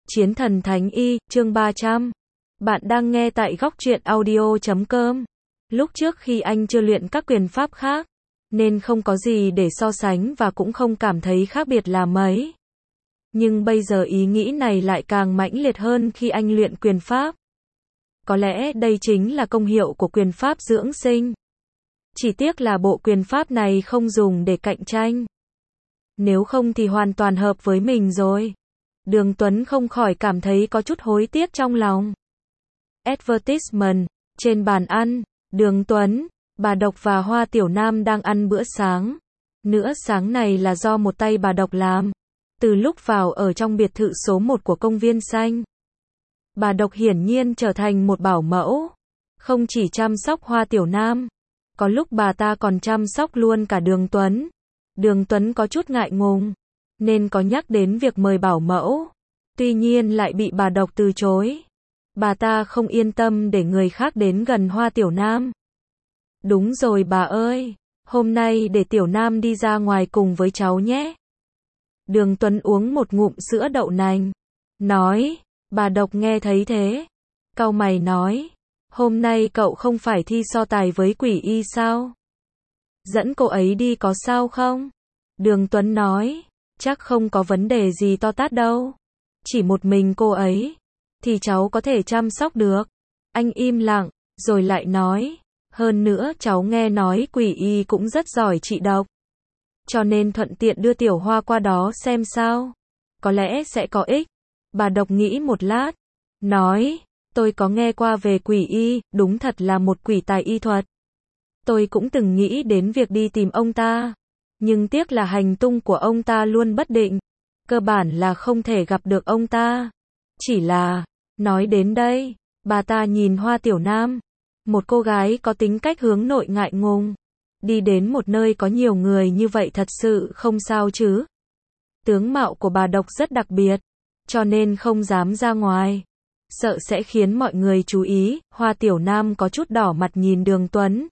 Chiến thần Thánh Y, chương 300. Bạn đang nghe tại góc truyện audio.com. Lúc trước khi anh chưa luyện các quyền pháp khác, nên không có gì để so sánh và cũng không cảm thấy khác biệt là mấy. Nhưng bây giờ ý nghĩ này lại càng mãnh liệt hơn khi anh luyện quyền pháp. Có lẽ đây chính là công hiệu của quyền pháp dưỡng sinh. Chỉ tiếc là bộ quyền pháp này không dùng để cạnh tranh. Nếu không thì hoàn toàn hợp với mình rồi. Đường Tuấn không khỏi cảm thấy có chút hối tiếc trong lòng. Advertisement. Trên bàn ăn, Đường Tuấn, bà Độc và Hoa Tiểu Nam đang ăn bữa sáng. Bữa sáng này là do một tay bà Độc làm. Từ lúc vào ở trong biệt thự số 1 của công viên xanh, bà Độc hiển nhiên trở thành một bảo mẫu. Không chỉ chăm sóc Hoa Tiểu Nam, có lúc bà ta còn chăm sóc luôn cả Đường Tuấn. Đường Tuấn có chút ngại ngùng, nên có nhắc đến việc mời bảo mẫu. Tuy nhiên lại bị bà Độc từ chối. Bà ta không yên tâm để người khác đến gần Hoa Tiểu Nam. Đúng rồi bà ơi, hôm nay để Tiểu Nam đi ra ngoài cùng với cháu nhé. Đường Tuấn uống một ngụm sữa đậu nành, nói. Bà Độc nghe thấy thế, cau mày nói, hôm nay cậu không phải thi so tài với Quỷ Y sao? Dẫn cô ấy đi có sao không? Đường Tuấn nói, chắc không có vấn đề gì to tát đâu. Chỉ một mình cô ấy, thì cháu có thể chăm sóc được. Anh im lặng, rồi lại nói, hơn nữa cháu nghe nói Quỷ Y cũng rất giỏi trị độc. Cho nên thuận tiện đưa Tiểu Hoa qua đó xem sao. Có lẽ sẽ có ích. Bà Độc nghĩ một lát, nói, tôi có nghe qua về Quỷ Y, đúng thật là một quỷ tài y thuật. Tôi cũng từng nghĩ đến việc đi tìm ông ta, nhưng tiếc là hành tung của ông ta luôn bất định, cơ bản là không thể gặp được ông ta. Chỉ là, nói đến đây, bà ta nhìn Hoa Tiểu Nam, một cô gái có tính cách hướng nội ngại ngùng. Đi đến một nơi có nhiều người như vậy thật sự không sao chứ. Tướng mạo của bà Độc rất đặc biệt, cho nên không dám ra ngoài, sợ sẽ khiến mọi người chú ý. Hoa Tiểu Nam có chút đỏ mặt nhìn Đường Tuấn,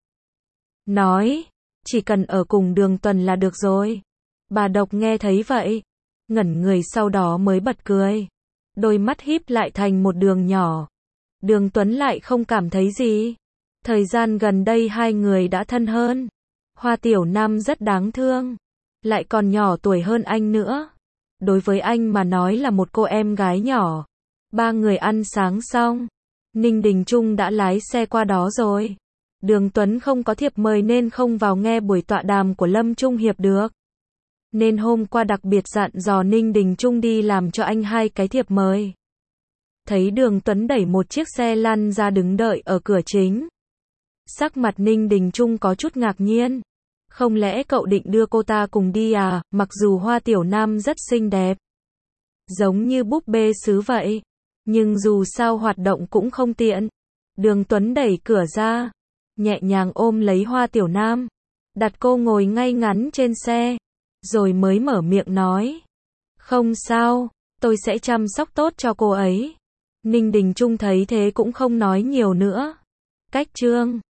nói, chỉ cần ở cùng Đường Tuấn là được rồi. Bà Độc nghe thấy vậy, ngẩn người sau đó mới bật cười. Đôi mắt híp lại thành một đường nhỏ. Đường Tuấn lại không cảm thấy gì. Thời gian gần đây hai người đã thân hơn. Hoa Tiểu Nam rất đáng thương, lại còn nhỏ tuổi hơn anh nữa. Đối với anh mà nói là một cô em gái nhỏ. Ba người ăn sáng xong, Ninh Đình Trung đã lái xe qua đó rồi. Đường Tuấn không có thiệp mời nên không vào nghe buổi tọa đàm của Lâm Trung Hiệp được. Nên hôm qua đặc biệt dặn dò Ninh Đình Trung đi làm cho anh 2 cái thiệp mời. Thấy Đường Tuấn đẩy một chiếc xe lăn ra đứng đợi ở cửa chính. Sắc mặt Ninh Đình Trung có chút ngạc nhiên. Không lẽ cậu định đưa cô ta cùng đi à? Mặc dù Hoa Tiểu Nam rất xinh đẹp, giống như búp bê sứ vậy, nhưng dù sao hoạt động cũng không tiện. Đường Tuấn đẩy cửa ra, nhẹ nhàng ôm lấy Hoa Tiểu Nam, đặt cô ngồi ngay ngắn trên xe, rồi mới mở miệng nói, không sao, tôi sẽ chăm sóc tốt cho cô ấy. Ninh Đình Trung thấy thế cũng không nói nhiều nữa. Cách chương